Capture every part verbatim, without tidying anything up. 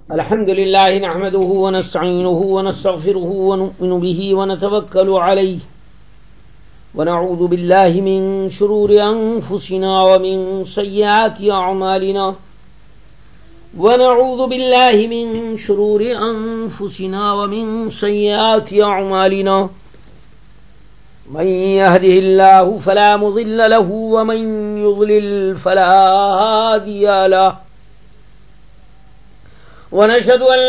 الحمد لله نحمده ونستعينه ونستغفره ونؤمن به ونتوكل عليه ونعوذ بالله من شرور أنفسنا ومن سيئات أعمالنا ونعوذ بالله من شرور أنفسنا ومن سيئات أعمالنا من يهده الله فلا مضل له ومن يضلل فلا هادي له ونشهد أن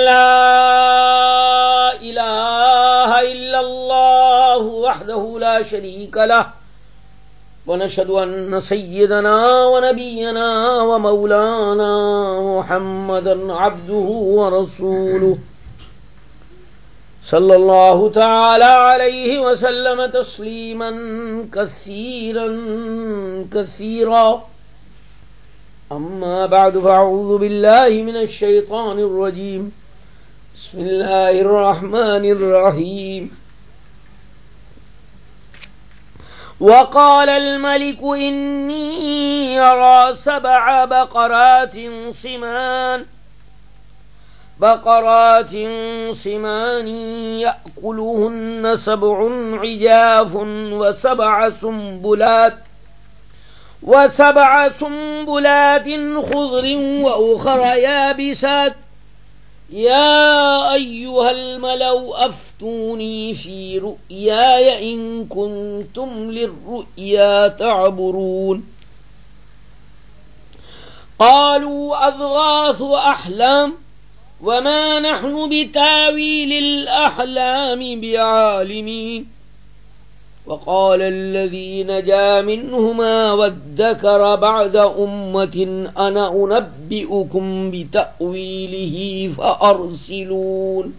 لا إله إلا الله وحده لا شريك له ونشهد أن سيدنا ونبينا ومولانا محمدا عبده ورسوله صلى الله تعالى عليه وسلم تسليما كثيرا كثيرا أما بعد فأعوذ بالله من الشيطان الرجيم بسم الله الرحمن الرحيم وقال الملك إني أرى سبع بقرات سمان بقرات سمان يأكلهن سبع عجاف وسبع سنبلات وسبع سنبلات خضر وأخر يابسات يا أيها الملأ أفتوني في رؤياي إن كنتم للرؤيا تعبرون قالوا أضغاث أحلام وما نحن بتاويل الأحلام بعالمين وقال الذي نجا منهما وادكر بعد أمة أنا أنبئكم بتأويله فأرسلون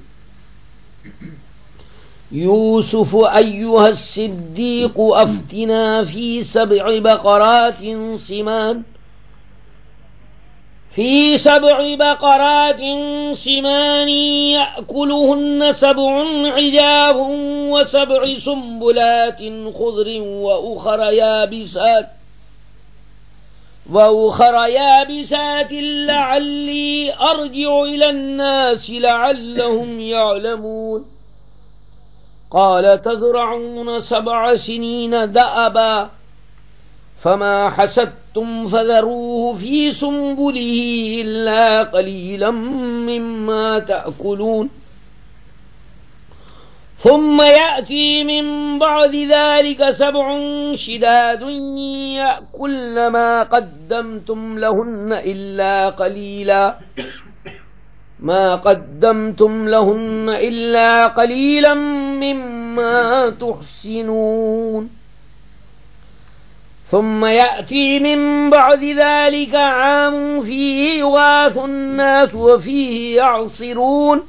يوسف أيها الصديق أفتنا في سبع بقرات سمان في سبع بقرات سمان يأكلهن سبع عجاف وسبع سنبلات خضر وأخر يابسات وأخر يابسات لعلي أرجع إلى الناس لعلهم يعلمون قال تزرعون سبع سنين دأبا فما حسدتم فذروه في سنبله إلا قليلا مما تأكلون ثم يأتي من بعد ذلك سبع شداد يأكلن ما قدمتم لهن إلا قليلا ما قدمتم لهن إلا قليلا مما تحسنون ثم يأتي من بعد ذلك عام فيه يغاث الناس وفيه يعصرون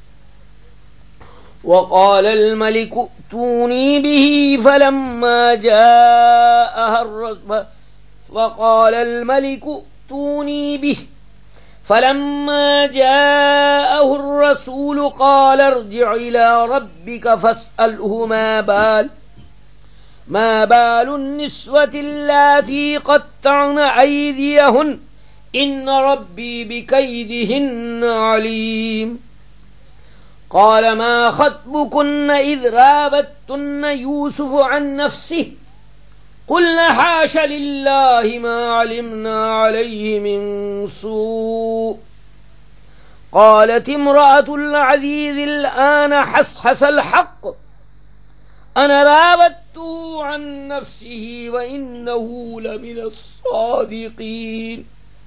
وقال الملك ائتوني به فلما جاءها الرسول وقال الملك ائتوني به فلما جاءه الرسول قال ارجع إلى ربك فاسأله ما بال ما بال النسوة اللاتي قطعن أيديهن إن ربي بكيدهن عليم قال ما خطبكن إذ راودتن يوسف عن نفسه قلنا حاش لله ما علمنا عليه من سوء قالت امرأة العزيز الآن حسحس الحق أنا راودته عن نفسه وإنه لمن الصادقين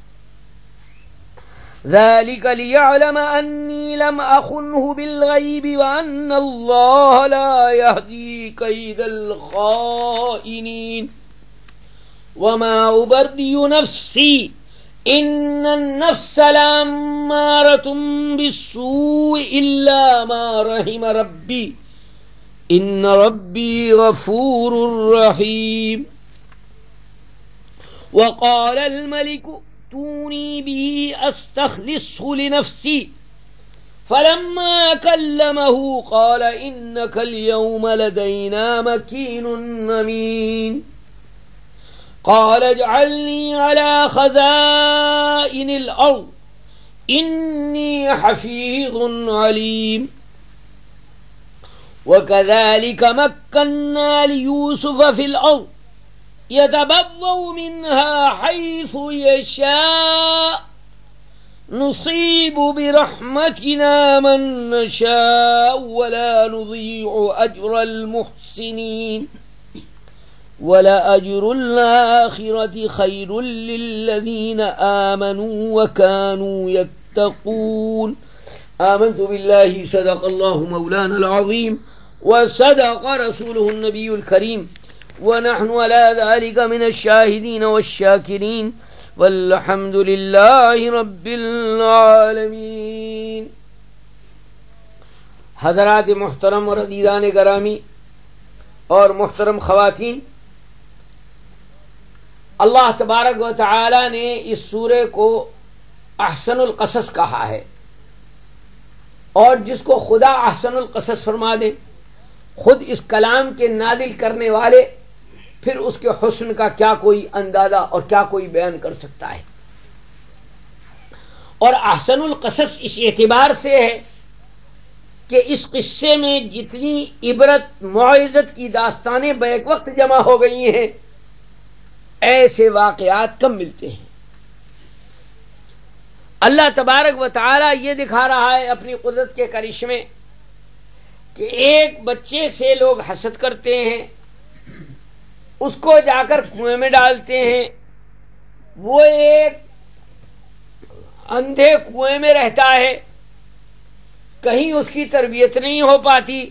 ذلك ليعلم أني لم أخنه بالغيب وأن الله لا يهدي كيد الخائنين وما أبرئ نفسي إن النفس لأمارة بالسوء إلا ما رحم ربي إن ربي غفور رحيم وقال الملك ائتوني به أستخلصه لنفسي فلما كلمه قال إنك اليوم لدينا مكين أمين قال اجعلني على خزائن الأرض انی حفیظ علیم وَكَذَلِكَ مَكَّنَّا لِيُوسُفَ فِي الْأَرْضِ يَتَبَوَّأُ مِنْهَا حَيْثُ يَشَاءُ نُصِيبُ بِرَحْمَتِنَا مَن نَّشَاءُ وَلَا نُضِيعُ أَجْرَ الْمُحْسِنِينَ وَلَأَجْرُ الْآخِرَةِ خَيْرٌ لِّلَّذِينَ آمَنُوا وَكَانُوا يَتَّقُونَ آمنت بالله صدق الله مولانا العظيم وصدق رسوله النبي الكريم ونحن على ذلك من الشاهدين والشاكرين والحمد لله رب العالمين. حضرات محترم اور عزیزان گرامی اور محترم خواتین، اللہ تبارک و تعالی نے اس سورے کو احسن القصص کہا ہے، اور جس کو خدا احسن القصص فرما دے، خود اس کلام کے نازل کرنے والے، پھر اس کے حسن کا کیا کوئی اندازہ اور کیا کوئی بیان کر سکتا ہے. اور احسن القصص اس اعتبار سے ہے کہ اس قصے میں جتنی عبرت موعظت کی داستانیں بیک وقت جمع ہو گئی ہیں، ایسے واقعات کم ملتے ہیں. اللہ تبارک و تعالی یہ دکھا رہا ہے اپنی قدرت کے کرشمے کہ ایک بچے سے لوگ حسد کرتے ہیں، اس کو جا کر کنویں میں ڈالتے ہیں، وہ ایک اندھے کنویں میں رہتا ہے، کہیں اس کی تربیت نہیں ہو پاتی،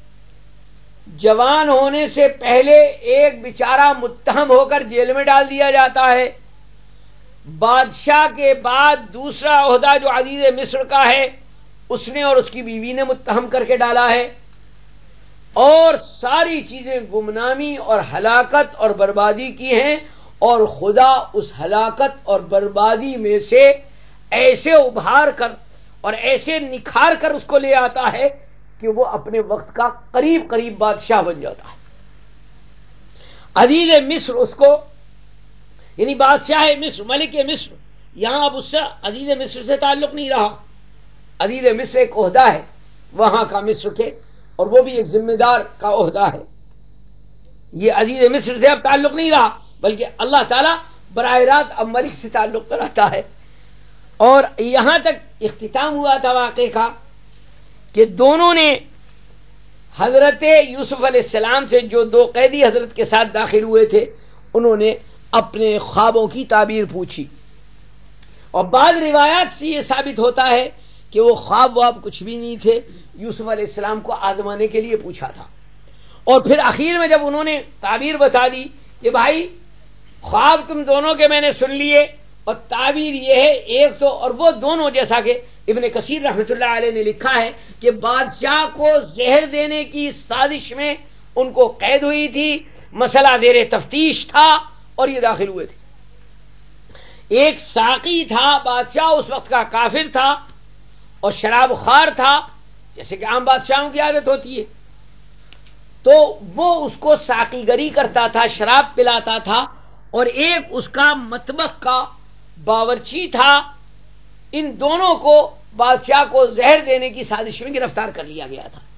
جوان ہونے سے پہلے ایک بیچارہ متہم ہو کر جیل میں ڈال دیا جاتا ہے، بادشاہ کے بعد دوسرا عہدہ جو عزیز مصر کا ہے اس نے اور اس کی بیوی نے متہم کر کے ڈالا ہے، اور ساری چیزیں گمنامی اور ہلاکت اور بربادی کی ہیں، اور خدا اس ہلاکت اور بربادی میں سے ایسے ابھار کر اور ایسے نکھار کر اس کو لے آتا ہے کہ وہ اپنے وقت کا قریب قریب بادشاہ بن جاتا ہے. عزیز مصر اس کو، یعنی بادشاہ مصر، ملک مصر، یہاں اب اس سے عزیز مصر سے تعلق نہیں رہا. عزیز مصر ایک عہدہ ہے وہاں کا مصر کے، اور وہ بھی ایک ذمہ دار کا عہدہ ہے. یہ عزیز مصر سے اب تعلق نہیں رہا، بلکہ اللہ تعالیٰ براہ راست اب ملک سے تعلق کراتا ہے. اور یہاں تک اختتام ہوا تھا واقعے کا کہ دونوں نے حضرت یوسف علیہ السلام سے، جو دو قیدی حضرت کے ساتھ داخل ہوئے تھے، انہوں نے اپنے خوابوں کی تعبیر پوچھی، اور بعض روایات سے یہ ثابت ہوتا ہے کہ وہ خواب واب کچھ بھی نہیں تھے، یوسف علیہ السلام کو آزمانے کے لیے پوچھا تھا. اور پھر آخر میں جب انہوں نے تعبیر بتا دی کہ بھائی خواب تم دونوں کے میں نے سن لیے، اور تعبیر یہ ہے ایک تو، اور وہ دونوں جیسا کہ ابن کثیر رحمۃ اللہ علیہ نے لکھا ہے کہ بادشاہ کو زہر دینے کی سازش میں ان کو قید ہوئی تھی، مسئلہ زیر تفتیش تھا، اور یہ داخل ہوئے تھے. ایک ساقی تھا، بادشاہ اس وقت کا کافر تھا اور شراب خوار تھا، جیسے کہ عام بادشاہوں کی عادت ہوتی ہے، تو وہ اس کو ساقی گری کرتا تھا، شراب پلاتا تھا، اور ایک اس کا مطبخ کا باورچی تھا. ان دونوں کو بادشاہ کو زہر دینے کی سازش میں گرفتار کر لیا گیا تھا.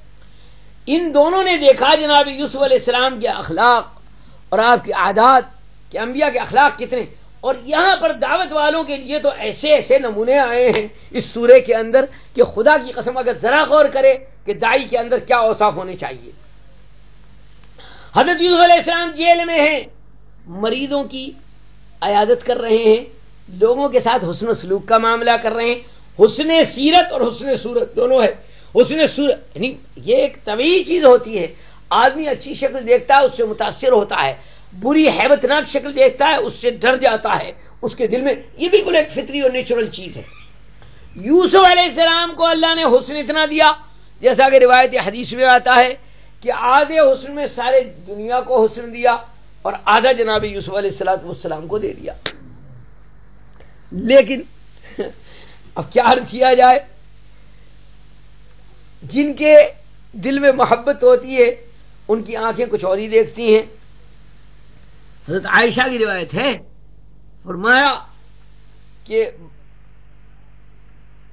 ان دونوں نے دیکھا جناب یوسف علیہ السلام کے اخلاق اور آپ کی عادات کہ انبیاء کے اخلاق کتنے، اور یہاں پر دعوت والوں کے لیے تو ایسے ایسے نمونے آئے ہیں اس سورے کے اندر کہ خدا کی قسم اگر ذرا غور کرے کہ داعی کے اندر کیا اوصاف ہونے چاہیے. حضرت یوسف علیہ السلام جیل میں ہیں، مریضوں کی عیادت کر رہے ہیں، لوگوں کے ساتھ حسن و سلوک کا معاملہ کر رہے ہیں. حسن سیرت اور حسن صورت دونوں ہے. حسن صورت یعنی یہ ایک طبیعی چیز ہوتی ہے، آدمی اچھی شکل دیکھتا ہے اس سے متاثر ہوتا ہے، بری ہیبت ناک شکل دیکھتا ہے اس سے ڈر جاتا ہے، اس کے دل میں، یہ بالکل ایک فطری اور نیچرل چیز ہے. یوسف علیہ السلام کو اللہ نے حسن اتنا دیا، جیسا کہ روایت حدیث میں آتا ہے کہ آدھے حسن میں سارے دنیا کو حسن دیا اور آدھا جناب یوسف علیہ السلام کو دے دیا. لیکن اب کیا عرض کیا جائے، جن کے دل میں محبت ہوتی ہے ان کی آنکھیں کچھ اور ہی دیکھتی ہیں. حضرت عائشہ کی روایت ہے، فرمایا کہ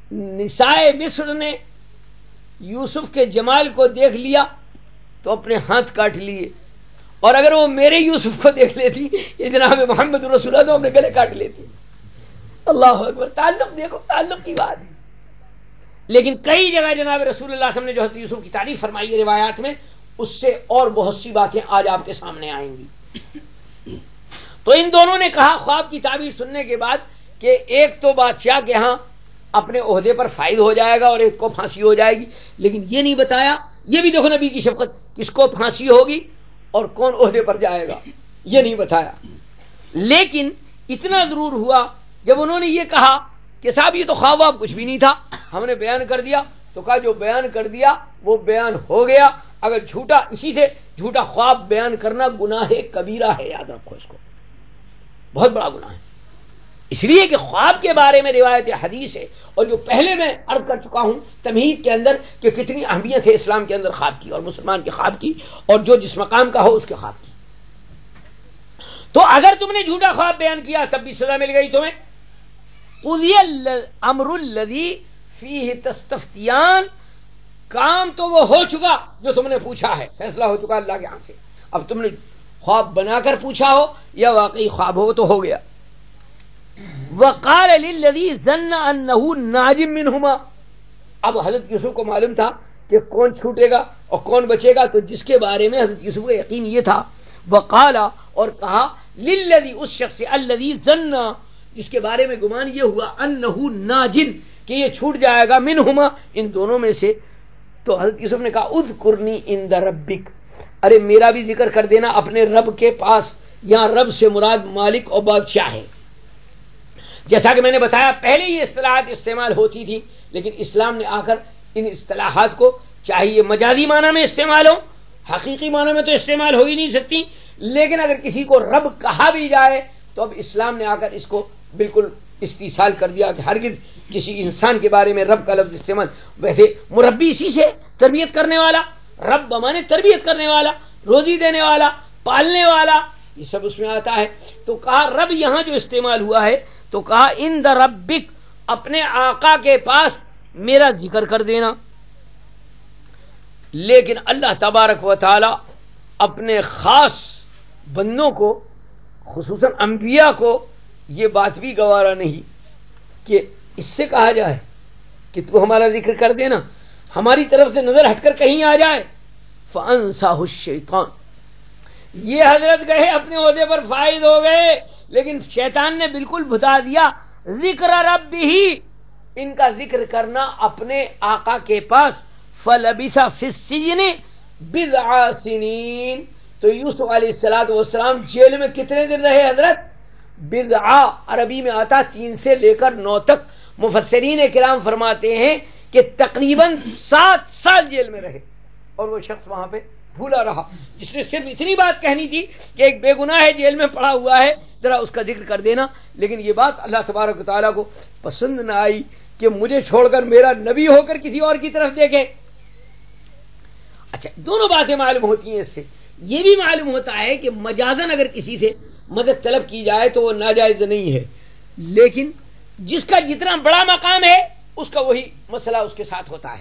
نسائے مصر نے یوسف کے جمال کو دیکھ لیا تو اپنے ہاتھ کاٹ لیے، اور اگر وہ میرے یوسف کو دیکھ لیتی یہ جناب محمد رسول اللہ تو اپنے گلے کاٹ لیتی۔ اللہ اکبر، تعلق دیکھو، تعلق کی بات ہے۔ لیکن کئی جگہ جناب رسول اللہ صلی اللہ علیہ وسلم نے جو حضرت یوسف کی تعریف فرمائی ہے روایات میں، اس سے اور بہت سی باتیں آج آپ کے سامنے آئیں گی۔ تو ان دونوں نے کہا خواب کی تعبیر سننے کے بعد کہ ایک تو بادشاہ کے ہاں اپنے عہدے پر فائد ہو جائے گا اور ایک کو پھانسی ہو جائے گی، لیکن یہ نہیں بتایا، یہ بھی دیکھو نبی کی شفقت، کس کو پھانسی ہوگی اور کون عہدے پر جائے گا یہ نہیں بتایا۔ لیکن اتنا ضرور ہوا جب انہوں نے یہ کہا کہ صاحب یہ تو خواب واب کچھ بھی نہیں تھا، ہم نے بیان کر دیا، تو کہا جو بیان کر دیا وہ بیان ہو گیا، اگر جھوٹا اسی سے جھوٹا خواب بیان کرنا گناہ کبیرہ ہے، یاد رکھو اس کو، بہت بڑا گناہ ہے۔ اس لیے کہ خواب کے بارے میں روایت حدیث ہے، اور جو پہلے میں عرض کر چکا ہوں تمہید کے اندر کہ کتنی اہمیت ہے اسلام کے اندر خواب کی اور مسلمان کے خواب کی، اور جو جس مقام کا ہو اس کے خواب کی۔ تو اگر تم نے جھوٹا خواب بیان کیا تب بھی سزا مل گئی تمہیں۔ قضی الامر الذی فیہ تستفتیان، کام تو وہ ہو چکا جو تم نے پوچھا ہے، فیصلہ ہو چکا اللہ کے یہاں سے، اب تم نے خواب بنا کر پوچھا ہو یا واقعی خواب ہو تو ہو گیا۔ وقال للذی ظن انہ ناج منہما، اب حضرت یوسف کو معلوم تھا کہ کون چھوٹے گا اور کون بچے گا، تو جس کے بارے میں حضرت یوسف کا یقین یہ تھا، وقال، اور کہا، للذی، اس شخص سے، الذی ظن، جس کے بارے میں گمان یہ ہوا، انہ ناجن، کہ یہ چھوٹ جائے گا، منہما، ان دونوں میں سے، تو حضرت یوسف نے کہا اذکرنی عند ربک، ارے میرا بھی ذکر کر دینا اپنے رب کے پاس۔ یہاں رب سے مراد مالک اور بادشاہ ہے۔ جیسا کہ میں نے بتایا پہلے یہ اصطلاحات استعمال ہوتی تھی، لیکن اسلام نے آ کر ان اصطلاحات کو، چاہے یہ مجازی معنی میں استعمال ہو، حقیقی معنی میں تو استعمال ہو ہی نہیں سکتی، لیکن اگر کسی کو رب کہا بھی جائے تو اب اسلام نے آ کر اس کو بالکل استحصال کر دیا کہ ہرگز کسی انسان کے بارے میں رب کا لفظ استعمال، ویسے مربی اسی سے، تربیت کرنے والا، رب بمانے تربیت کرنے والا، روزی دینے والا، پالنے والا، یہ سب اس میں آتا ہے۔ تو کہا رب یہاں جو استعمال ہوا ہے تو کہا عند ربک، اپنے آقا کے پاس میرا ذکر کر دینا۔ لیکن اللہ تبارک و تعالی اپنے خاص بندوں کو، خصوصاً انبیاء کو، یہ بات بھی گوارا نہیں کہ اس سے کہا جائے کہ تو ہمارا ذکر کر دینا، ہماری طرف سے نظر ہٹ کر کہیں آ جائے۔ فَأَنْسَاهُ الشَّيْطَانُ، یہ حضرت گئے اپنے عہدے پر فائد ہو گئے، لیکن شیطان نے بالکل بھتا دیا ذکر ربہ، ان کا ذکر کرنا اپنے آقا کے پاس۔ فَلَبِثَ فِي السِّجْنِ بِضْعَ سِنِينَ، تو یوسف علیہ الصلوۃ والسلام جیل میں کتنے دن رہے حضرت؟ بضع عربی میں آتا تین سے لے کر نو تک، مفسرین کرام فرماتے ہیں کہ تقریباً سات سال جیل میں رہے، اور وہ شخص وہاں پہ بھولا رہا، جس نے صرف اتنی بات کہنی تھی کہ ایک بے گناہ ہے جیل میں پڑا ہوا ہے، ذرا اس کا ذکر کر دینا۔ لیکن یہ بات اللہ تبارک و تعالیٰ کو پسند نہ آئی کہ مجھے چھوڑ کر میرا نبی ہو کر کسی اور کی طرف دیکھے۔ اچھا، دونوں باتیں معلوم ہوتی ہیں اس سے، یہ بھی معلوم ہوتا ہے کہ مجازن اگر کسی سے مدد طلب کی جائے تو وہ ناجائز نہیں ہے، لیکن جس کا جتنا بڑا مقام ہے اس کا وہی مسئلہ اس کے ساتھ ہوتا ہے۔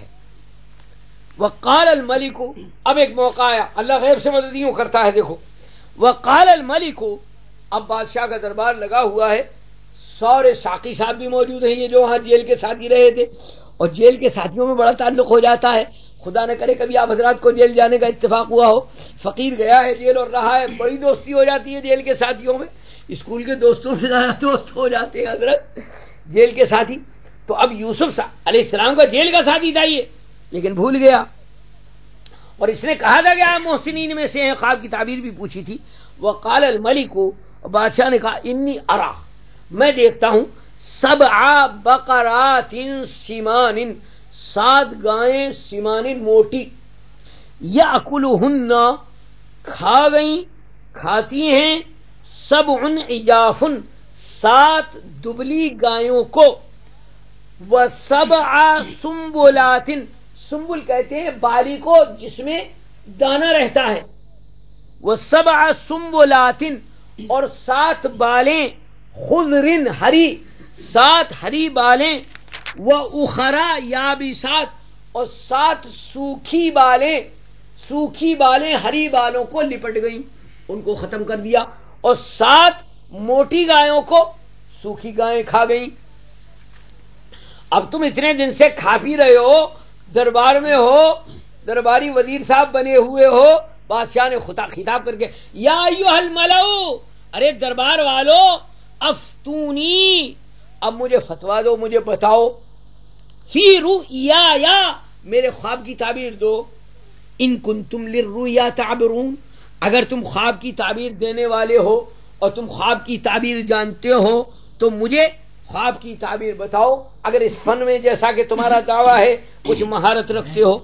وقال الملک، اب ایک موقع آیا، اللہ غیب سے مدد یوں کرتا ہے، دیکھو، وقال الملک، اب بادشاہ کا دربار لگا ہوا ہے، سارے ساقی صاحب بھی موجود ہیں، یہ جو وہاں جیل کے ساتھی رہے تھے، اور جیل کے ساتھیوں میں بڑا تعلق ہو جاتا ہے، خدا نہ کرے کبھی آپ حضرات کو جیل جانے کا اتفاق ہوا ہو، فقیر گیا ہے جیل اور رہا ہے، بڑی دوستی ہو جاتی ہے جیل کے ساتھیوں میں، اسکول کے دوستوں سے زیادہ دوست ہو جاتے ہیں حضرت جیل کے ساتھی۔ تو اب یوسف علیہ السلام کا جیل کا ساتھی تھا یہ، لیکن بھول گیا، اور اس نے کہا تھا کہ آپ محسنین میں سے ہیں، خواب کی تعبیر بھی پوچھی تھی۔ وقال الملک، بادشاہ نے کہا انی ارا، میں دیکھتا ہوں، سبع بقرات سمان، سات گائیں سمان موٹی، یاکلہن، کھا گئیں، کھاتی ہیں، سبع عجاف، سات دبلی گایوں کو، وسبع سنبلات، سنبل کہتے ہیں بالی کو جس میں دانہ رہتا ہے، وسبع سنبلات، اور سات بالیں، خضر، ہری، سات ہری بالیں، وَأُخَرَا يَابِسَاتٍ، اور سات سوکھی بالیں، سوکھی بالیں ہری بالوں کو لپٹ گئیں، ان کو ختم کر دیا، اور سات موٹی گایوں کو سوکھی گائیں کھا گئیں۔ اب تم اتنے دن سے کھا پی رہے ہو، دربار میں ہو، درباری وزیر صاحب بنے ہوئے ہو، بادشاہ نے خطاب کر کے یا ایھا الملؤ، ارے دربار والو، افتونی، اب مجھے فتوا دو، مجھے بتاؤ، فی رؤیا، میرے خواب کی تعبیر دو، ان کنتم للرؤیا تعبرون، اگر تم خواب کی تعبیر دینے والے ہو اور تم خواب کی تعبیر جانتے ہو تو مجھے خواب کی تعبیر بتاؤ، اگر اس فن میں جیسا کہ تمہارا دعویٰ ہے کچھ مہارت رکھتے ہو۔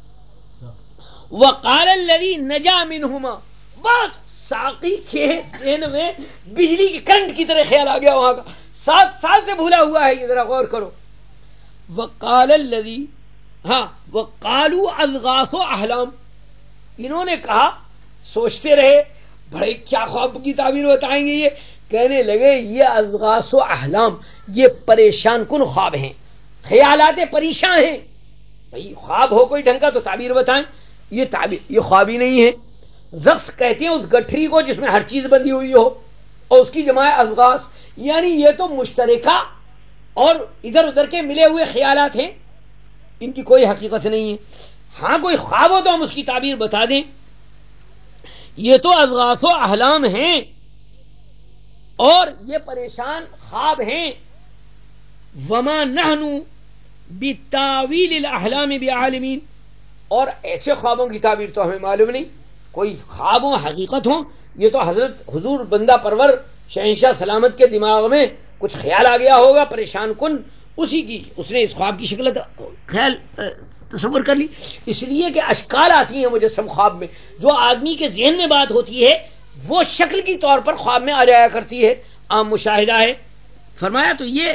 وقال الذی نجا منہما، بس ساقی کے ذہن میں بجلی کی کرنٹ کی طرح خیال آ گیا وہاں کا، سات سال سے بھولا ہوا ہے، یہ ذرا غور کرو۔ وقال الذی، ہاں وقالوا اضغاث احلام، انہوں نے کہا، سوچتے رہے، بڑے کیا خواب کی تعبیر بتائیں گے یہ، کہنے لگے یہ اضغاث و احلام، یہ پریشان کن خواب ہیں، خیالات پریشان ہیں، بھئی خواب ہو کوئی ڈھنگ کا تو تعبیر بتائیں، یہ تعبیر یہ خواب ہی نہیں ہے۔ رقص کہتے ہیں اس گٹھری کو جس میں ہر چیز بندھی ہوئی ہو، اور اس کی جمع ہے اضغاث، یعنی یہ تو مشترکہ اور ادھر ادھر کے ملے ہوئے خیالات ہیں، ان کی کوئی حقیقت نہیں ہے۔ ہاں کوئی خواب ہو تو ہم اس کی تعبیر بتا دیں، یہ تو اضغاث و احلام ہیں اور یہ پریشان خواب ہیں۔ وما نحن بتاویل الاحلام بعالمین، اور ایسے خوابوں کی تعبیر تو ہمیں معلوم نہیں، کوئی خواب ہوں حقیقت ہوں، یہ تو حضرت حضور بندہ پرور شہنشاہ سلامت کے دماغ میں کچھ خیال آ گیا ہوگا پریشان کن، اسی کی اس نے اس خواب کی شکل خیال تصور کر لی، اس لیے کہ اشکال آتی ہیں مجسم خواب میں، جو آدمی کے ذہن میں بات ہوتی ہے وہ شکل کی طور پر خواب میں آ جایا کرتی ہے، عام مشاہدہ ہے۔ فرمایا تو یہ،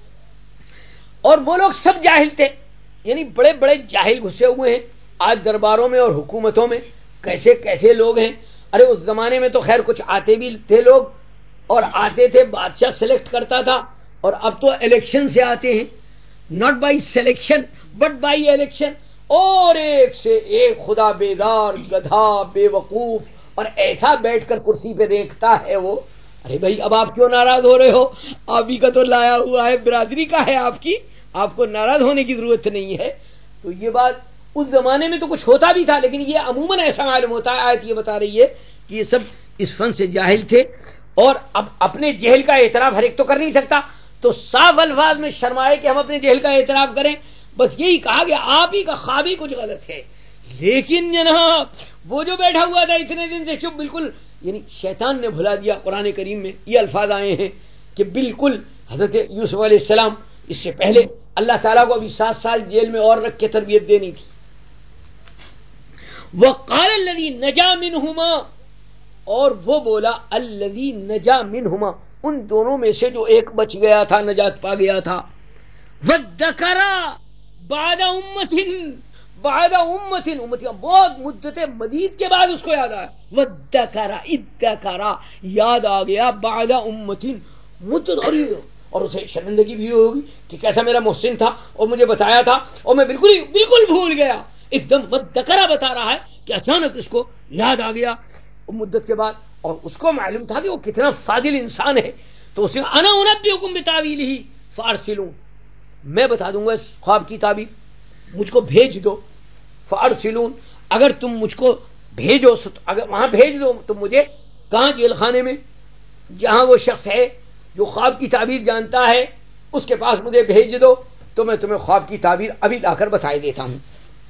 اور وہ لوگ سب جاہل تھے، یعنی بڑے بڑے جاہل گھسے ہوئے ہیں آج درباروں میں اور حکومتوں میں، کیسے کیسے لوگ ہیں۔ ارے اس زمانے میں تو خیر کچھ آتے بھی تھے لوگ، اور آتے تھے بادشاہ سلیکٹ کرتا تھا، اور اب تو الیکشن سے آتے ہیں، not by selection but by election, اور ایک سے ایک خدا بیدار گدھا بے وقوف، اور ایسا بیٹھ کر کرسی پہ دیکھتا ہے وہ۔ ارے بھائی اب آپ کیوں ناراض ہو رہے ہو، آپ ہی کا تو لایا ہوا ہے، برادری کا ہے آپ کی، آپ کو ناراض ہونے کی ضرورت نہیں ہے۔ تو یہ بات اس زمانے میں تو کچھ ہوتا بھی تھا، لیکن یہ عموماً ایسا معلوم ہوتا ہے، آیت یہ بتا رہی ہے کہ یہ سب اس فن سے جاہل تھے، اور اب اپنے جہل کا اعتراف ہر ایک تو کر نہیں سکتا، تو صاف الفاظ میں شرمائے کہ ہم اپنے جہل کا اعتراف کریں، بس یہی کہا کہ آپ ہی کا خواب ہی کچھ غلط ہے۔ لیکن جناب وہ جو بیٹھا ہوا تھا اتنے دن سے چپ، بالکل یعنی شیطان نے بھلا دیا، قرآن کریم میں یہ الفاظ آئے ہیں کہ بالکل حضرت یوسف علیہ السلام، اس سے پہلے اللہ تعالیٰ کو ابھی سات سال جیل میں اور رکھ کے تربیت دینی تھی۔ وقال الذی نجا منہما، اور وہ بولا الذی نجا منہما، ان دونوں میں سے جو ایک بچ گیا تھا، نجات پا گیا تھا۔ وذکر بعد امت، بعد امت، امت بہت مدت مدید کے بعد اس کو یاد آیا، وذکر اذکر، یاد آ گیا، بعد امت، مدت ہو رہی، اور اسے شرمندگی بھی ہوگی کہ کیسا میرا محسن تھا اور مجھے بتایا تھا اور میں بالکل ہی بالکل بھول گیا، ایک دم وذکر بتا رہا ہے کہ اچانک اس کو یاد آ گیا مدت کے بعد، اور اس کو معلوم تھا کہ وہ کتنا فاضل انسان ہے، تو اس نے انا انبئکم بتاویلہ فارسلون، میں بتا دوں گا اس خواب کی تعبیر، مجھ کو بھیج دو، فارسلون، اگر تم مجھ کو بھیجو، اگر وہاں بھیج دو تم مجھے، کہاں؟ جیل خانے میں، جہاں وہ شخص ہے جو خواب کی تعبیر جانتا ہے اس کے پاس مجھے بھیج دو، تو میں تمہیں خواب کی تعبیر ابھی لا کر بتائی دیتا ہوں۔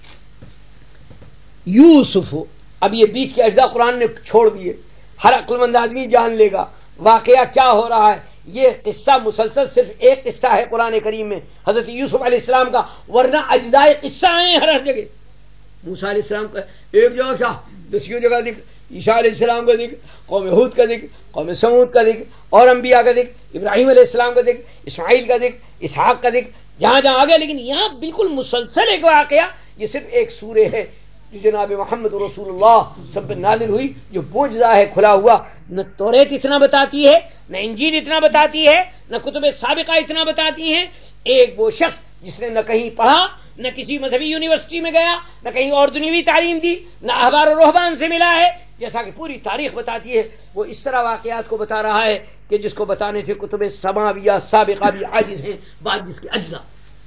یوسف، اب یہ بیچ کے اجزاء قرآن نے چھوڑ دیے، ہر عقل مند آدمی جان لے گا واقعہ کیا ہو رہا ہے، یہ قصہ مسلسل صرف ایک قصہ ہے قرآن کریم میں حضرت یوسف علیہ السلام کا، ورنہ اجزاء قصہ ہیں ہر ہر جگہ۔ موسیٰ علیہ السلام کا ایک جگہ کیا، دسیوں جگہ ذکر، عیسیٰ علیہ السلام کا ذکر، قوم ہود کا ذکر، قوم سمود کا ذکر، اور انبیاء کا ذکر، ابراہیم علیہ السلام کا ذکر، اسماعیل کا ذکر، اسحاق کا ذکر، جہاں جہاں آگے، لیکن یہاں بالکل مسلسل ایک واقعہ، یہ صرف ایک سورہ ہے جو جناب محمد رسول اللہ سب پر نازل ہوئی، جو بوجھا ہے کھلا ہوا، نہ توریت اتنا بتاتی ہے، نہ انجیل اتنا بتاتی ہے، نہ کتب سابقہ اتنا بتاتی ہیں، ایک وہ شخص جس نے نہ کہیں پڑھا، نہ کسی مذہبی یونیورسٹی میں گیا، نہ کہیں اور دنیوی تعلیم دی، نہ احبار و رہبان سے ملا ہے، جیسا کہ پوری تاریخ بتاتی ہے، وہ اس طرح واقعات کو بتا رہا ہے کہ جس کو بتانے سے کتب سماویہ سابقہ بھی عاجز ہیں، بعد جس کے اجزا۔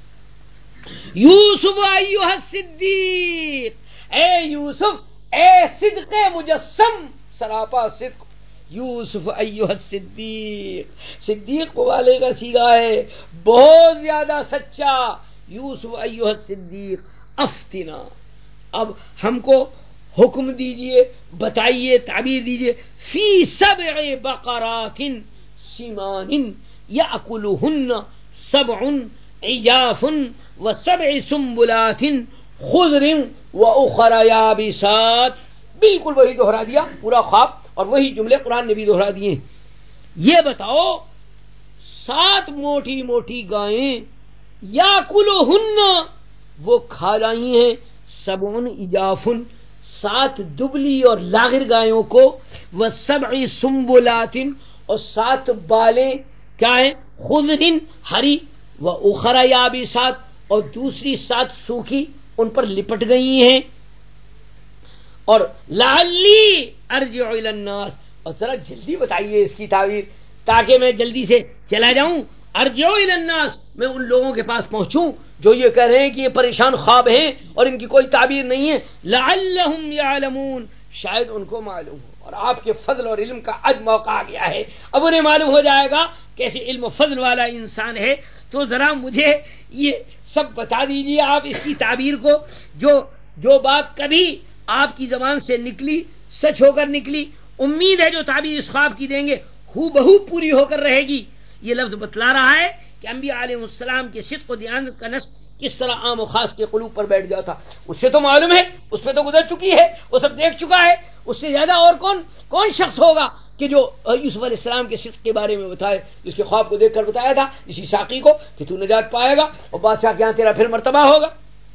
یوسف ایھا الصدیق، اے یوسف، اے صدق مجسم، سراپا صدق، یوسف ایھا الصدیق، صدیق والے کا سیغہ ہے بہت زیادہ سچا، یوسف ایھا الصدیق افتنا، اب ہم کو حکم دیجئے، بتائیے، تعبیر دیجئے، فی سبع بقرات سمان یأکلہن سبع عجاف وسبع سنبلات خضر واخر یابسات، بالکل وہی دہرا دیا پورا خواب، اور وہی جملے قرآن نے بھی دہرا دیے۔ یہ بتاؤ سات موٹی موٹی گائیں، یاکلہن وہ کھا رہی ہیں، سبع عجافن سات دبلی اور لاغر گایوں کو، وسبع سنبلات اور سات بالیں کیا ہیں، خضر ہری، واخر یابسات اور دوسری سات سوکھی ان پر لپٹ گئی ہیں، اور لعلی ارجع الی الناس، اور ذرا جلدی بتائیے اس کی تعبیر تاکہ میں جلدی سے چلا جاؤں، ارجع الی الناس، میں ان لوگوں کے پاس پہنچوں جو یہ کہہ رہے ہیں کہ یہ پریشان خواب ہیں اور ان کی کوئی تعبیر نہیں ہے، لعلہم یعلمون، شاید ان کو معلوم ہو، اور آپ کے فضل اور علم کا آج موقع آ گیا ہے، اب انہیں معلوم ہو جائے گا کیسے علم و فضل والا انسان ہے، تو ذرا مجھے یہ سب بتا دیجئے آپ اس کی تعبیر کو، جو جو بات کبھی آپ کی زبان سے نکلی سچ ہو کر نکلی، امید ہے جو تعبیر اس خواب کی دیں گے ہو بہو پوری ہو کر رہے گی۔ یہ لفظ بتلا رہا ہے کہ انبیاء علیہ السلام کے صدق و دیانت کا نصب کس طرح عام و خاص کے قلوب پر بیٹھ جاتا، اس سے تو معلوم ہے، اس پہ تو گزر چکی ہے، وہ سب دیکھ چکا ہے، اس سے زیادہ اور کون کون شخص ہوگا کہ جو یوسف علیہ السلام کے صدق کے بارے میں بتائے، جس کے خواب کو دیکھ کر بتایا تھا اسی ساقی کو کہ تو نجات پائے گا اور بادشاہ کے یہاں تیرا پھر مرتبہ ہوگا۔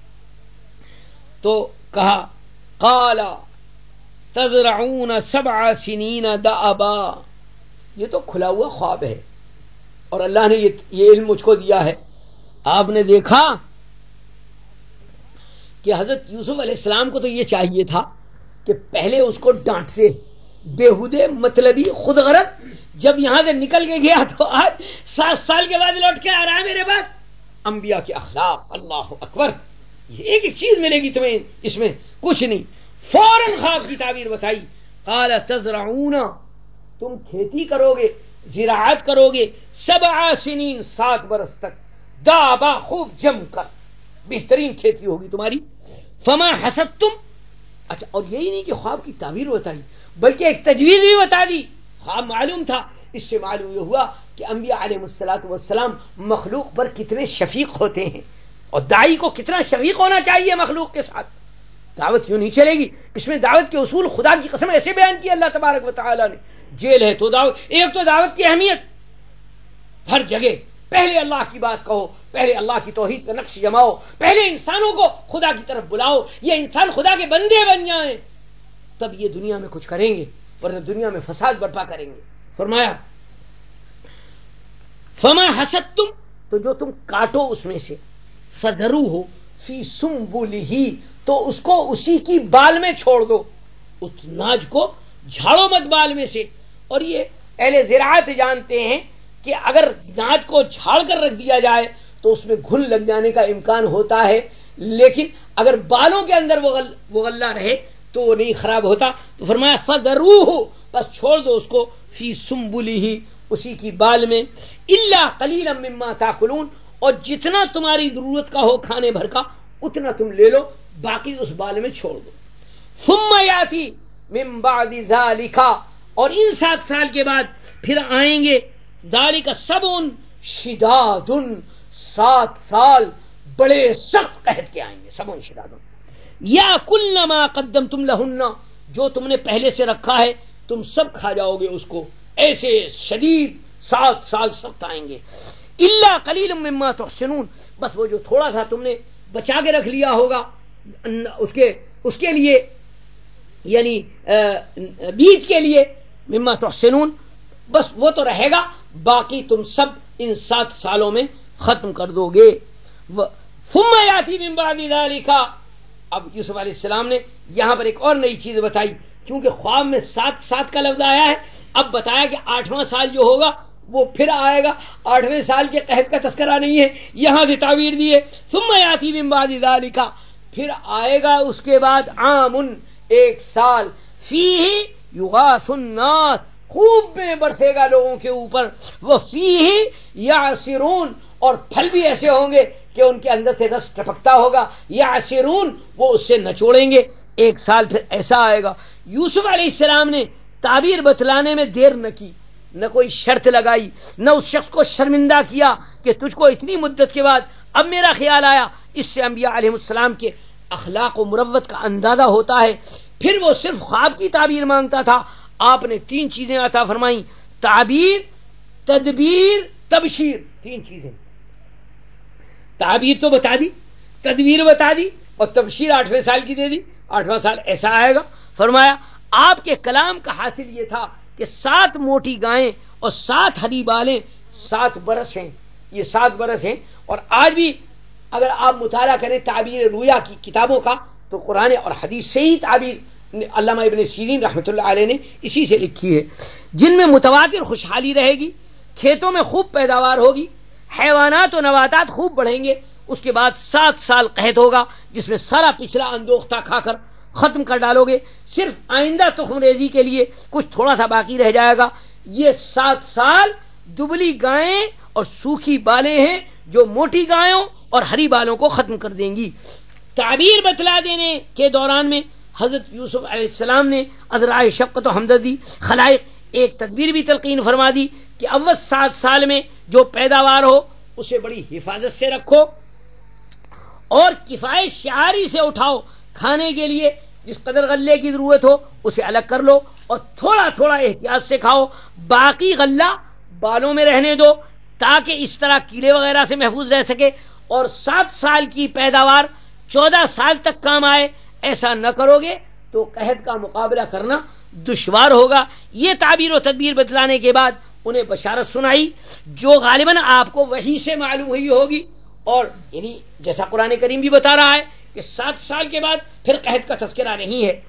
تو کہا قال تزرعون سبع سنین دأبا، یہ تو کھلا ہوا خواب ہے اور اللہ نے یہ, یہ علم مجھ کو دیا ہے۔ آپ نے دیکھا کہ حضرت یوسف علیہ السلام کو تو یہ چاہیے تھا کہ پہلے اس کو ڈانٹتے، بےہودے مطلبی خود غرض، جب یہاں سے نکل کے گیا تو آج سات سال کے بعد لوٹ کے آ رہا ہے میرے پاس۔ انبیاء کے اخلاق، اللہ اکبر، یہ ایک ایک چیز ملے گی تمہیں اس میں، کچھ نہیں۔ فوراً خواب کی تعبیر بتائی، قال تزرعون، تم کھیتی کرو گے، زراعت کرو گے، سبع سنین، سات برس تک، دابا خوب جم کر، بہترین کھیتی ہوگی تمہاری، فما حسدتم، اچھا اور یہی نہیں کہ خواب کی تعبیر بتائی بلکہ ایک تجویز بھی بتا دی، خواب معلوم تھا، اس سے معلوم یہ ہوا کہ انبیاء علیہ الصلوۃ والسلام مخلوق پر کتنے شفیق ہوتے ہیں، اور داعی کو کتنا شفیق ہونا چاہیے مخلوق کے ساتھ۔ دعوت یوں نہیں چلے گی، اس میں دعوت کے اصول خدا کی قسم ایسے بیان کیے اللہ تبارک و تعالی نے، جیل ہے تو دعوت، ایک تو دعوت کی اہمیت ہر جگہ، پہلے اللہ کی بات کہو، پہلے اللہ کی توحید کا نقش جماؤ، پہلے انسانوں کو خدا کی طرف بلاؤ، یہ انسان خدا کے بندے بن جائیں، تب یہ دنیا میں کچھ کریں گے، ورنہ دنیا میں فساد برپا کریں گے۔ فرمایا فما حسدتم، تو جو تم کاٹو اس میں سے، فذروہ فی سنبلہ، تو اس کو اسی کی بال میں چھوڑ دو، اس ناج کو جھاڑو مت بال میں سے۔ اور یہ اہل زراعت جانتے ہیں کہ اگر ناج کو جھاڑ کر رکھ دیا جائے تو اس میں گھل لگ جانے کا امکان ہوتا ہے، لیکن اگر بالوں کے اندر وہ غلہ رہے تو وہ نہیں خراب ہوتا۔ تو فرمایا فذروہ، بس چھوڑ دو اس کو، فی سنبلہ، اسی کی بال میں، الا قلیلا مما تاکلون، اور جتنا تمہاری ضرورت کا ہو کھانے بھر کا اتنا تم لے لو، باقی اس بال میں چھوڑ دو۔ ثم یاتی من بعد ذالک، اور ان سات سال کے بعد پھر آئیں گے، ذالک سبع شداد، سات سال بڑے سخت قحط کے آئیں گے، سبع شداد، یا کل ما قدمتم لہن، جو تم نے پہلے سے رکھا ہے تم سب کھا جاؤ گے اس کو، ایسے شدید سات سال سخت آئیں گے، الا قلیلا مما تحسنون، بس وہ جو تھوڑا سا تم نے بچا کے رکھ لیا ہوگا اس کے اس کے لیے، یعنی بیج کے لیے، مما تحسنون، بس وہ تو رہے گا، باقی تم سب ان سات سالوں میں ختم کر دو گے۔ ثم یاتی من بعد ذالک. اب یوسف علیہ السلام نے یہاں پر ایک اور نئی چیز بتائی، چونکہ خواب میں سات سات کا لفظ آیا ہے، اب بتایا کہ آٹھواں سال جو ہوگا وہ پھر آئے گا، آٹھویں سال کے قحط کا تذکرہ نہیں ہے، یہاں سے تعبیر دی ہے ثم یاتی من بعد ذالک، پھر آئے گا اس کے بعد عامن ایک سال، فیہ یغاث الناس خوب میں برسے گا لوگوں کے اوپر، وہ فیہ یعصرون اور پھل بھی ایسے ہوں گے کہ ان کے اندر سے رس ٹپکتا ہوگا، یعصرون وہ اس سے نچوڑیں گے، ایک سال پھر ایسا آئے گا. یوسف علیہ السلام نے تعبیر بتلانے میں دیر نہ کی، نہ کوئی شرط لگائی، نہ اس شخص کو شرمندہ کیا کہ تجھ کو اتنی مدت کے بعد اب میرا خیال آیا. اس سے انبیاء علیہ السلام کے اخلاق و مروت کا اندازہ ہوتا ہے. پھر وہ صرف خواب کی تعبیر مانگتا تھا، آپ نے تین چیزیں عطا فرمائیں، تعبیر، تدبیر، تبشیر، تین چیزیں. تعبیر تو بتا دی، تدبیر بتا دی، اور تبشیر آٹھویں سال کی دے دی، آٹھواں سال ایسا آئے گا. فرمایا آپ کے کلام کا حاصل یہ تھا کہ سات موٹی گائیں اور سات ہری بالیں سات برس ہیں، یہ سات برس ہیں. اور آج بھی اگر آپ مطالعہ کریں تعبیر رویا کی کتابوں کا تو قرآن اور حدیث سے ہی تعبیر علامہ ابن سیرین رحمۃ اللہ علیہ نے اسی سے لکھی ہے، جن میں متواتر خوشحالی رہے گی، کھیتوں میں خوب پیداوار ہوگی، حیوانات و نباتات خوب بڑھیں گے. اس کے بعد سات سال قحط ہوگا جس میں سارا پچھلا اندوختہ کھا کر ختم کر ڈالو گے، صرف آئندہ تخم ریزی کے لیے کچھ تھوڑا سا باقی رہ جائے گا. یہ سات سال دبلی گائیں اور سوکھی بالیں ہیں جو موٹی گایوں اور ہری بالوں کو ختم کر دیں گی. تعبیر بتلا دینے کے دوران میں حضرت یوسف علیہ السلام نے عذرائے شفقت و ہمدردی خلائق ایک تدبیر بھی تلقین فرما دی کہ اول سات سال میں جو پیداوار ہو اسے بڑی حفاظت سے رکھو اور کفایت شعاری سے اٹھاؤ، کھانے کے لیے جس قدر غلے کی ضرورت ہو اسے الگ کر لو اور تھوڑا تھوڑا احتیاط سے کھاؤ، باقی غلہ بالوں میں رہنے دو تاکہ اس طرح کیڑے وغیرہ سے محفوظ رہ سکے، اور سات سال کی پیداوار چودہ سال تک کام آئے. ایسا نہ کرو گے تو قحط کا مقابلہ کرنا دشوار ہوگا. یہ تعبیر و تدبیر بتلانے کے بعد انہیں بشارت سنائی جو غالباً آپ کو وحی سے معلوم ہوئی ہوگی، اور یعنی جیسا قرآن کریم بھی بتا رہا ہے کہ سات سال کے بعد پھر قحط کا تذکرہ نہیں ہے،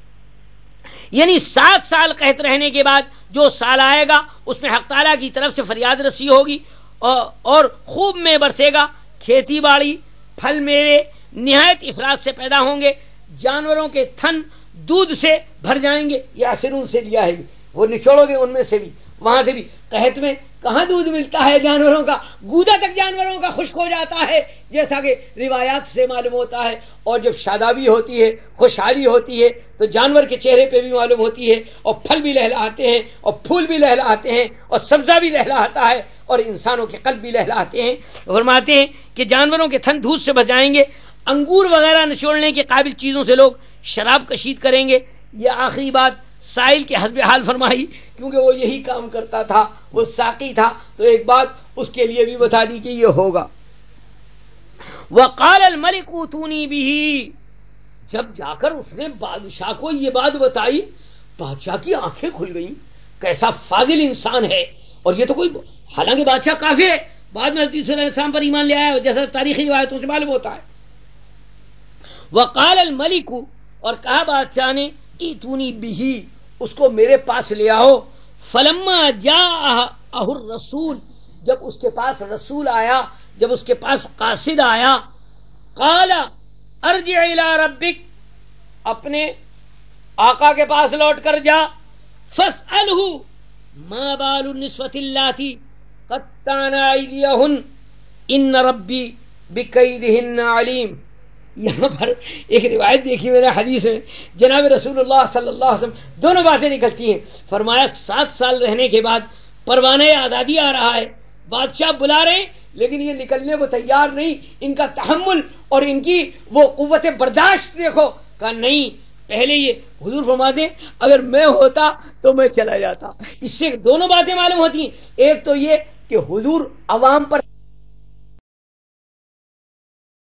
یعنی سات سال قحط رہنے کے بعد جو سال آئے گا اس میں حق تعالیٰ کی طرف سے فریاد رسی ہوگی اور خوب میں برسے گا، کھیتی باڑی، پھل میوے نہایت افراد سے پیدا ہوں گے، جانوروں کے تھن دودھ سے بھر جائیں گے. یاسرون سے لیا ہے، وہ نچوڑو گے ان میں سے بھی، وہاں سے بھی. قحط میں کہاں دودھ ملتا ہے جانوروں کا، گودا تک جانوروں کا خشک ہو جاتا ہے جیسا کہ روایات سے معلوم ہوتا ہے. اور جب شادابی ہوتی ہے، خوشحالی ہوتی ہے تو جانور کے چہرے پہ بھی معلوم ہوتی ہے، اور پھل بھی لہلاتے ہیں اور پھول بھی لہلاتے ہیں اور سبزہ بھی لہلاتا ہے اور انسانوں کے قلب بھی لہلاتے ہیں. فرماتے ہیں کہ جانوروں کے تھن دودھ سے بھر جائیں گے، انگور وغیرہ نچوڑنے کے قابل چیزوں سے لوگ شراب کشید کریں گے. یہ آخری بات سائل کے حسب حال فرمائی کیونکہ وہ یہی کام کرتا تھا، وہ ساقی تھا، تو ایک بات اس کے لیے بھی بتا دی کہ یہ ہوگا. وقال الملک اوتونی بہ، جب جا کر اس نے بادشاہ کو یہ بات بتائی بادشاہ کی آنکھیں کھل گئیں، کیسا فاضل انسان ہے. اور یہ تو کوئی، حالانکہ بادشاہ کافر ہے، بعد میں حضرت صلی اللہ علیہ وسلم پر ایمان لے آیا جیسا تاریخی روایتوں سے معلوم ہوتا ہے. وقال الملک، اور کہا بادشاہ نے ایتونی بہ، اس کو میرے پاس لے آؤ. فلما جاءہ الرسول، جب اس کے پاس رسول آیا، جب اس کے پاس قاصد آیا، قال ارجع الی ربک، اپنے آقا کے پاس لوٹ کر جا، فاسألہ ما بال النسوة اللاتی قطعن ایدیہن ان ربی بکیدہن علیم. یہاں پر ایک روایت دیکھی میں نے حدیث میں، جناب رسول اللہ صلی اللہ علیہ وسلم دونوں باتیں نکلتی ہیں. فرمایا سات سال رہنے کے بعد پروانہ آزادی آ رہا ہے، بادشاہ بلا رہے ہیں لیکن یہ نکلنے کو تیار نہیں. ان کا تحمل اور ان کی وہ قوت برداشت دیکھو. کہا نہیں، پہلے یہ حضور فرماتے ہیں اگر میں ہوتا تو میں چلا جاتا. اس سے دونوں باتیں معلوم ہوتی ہیں، ایک تو یہ کہ حضور عوام پر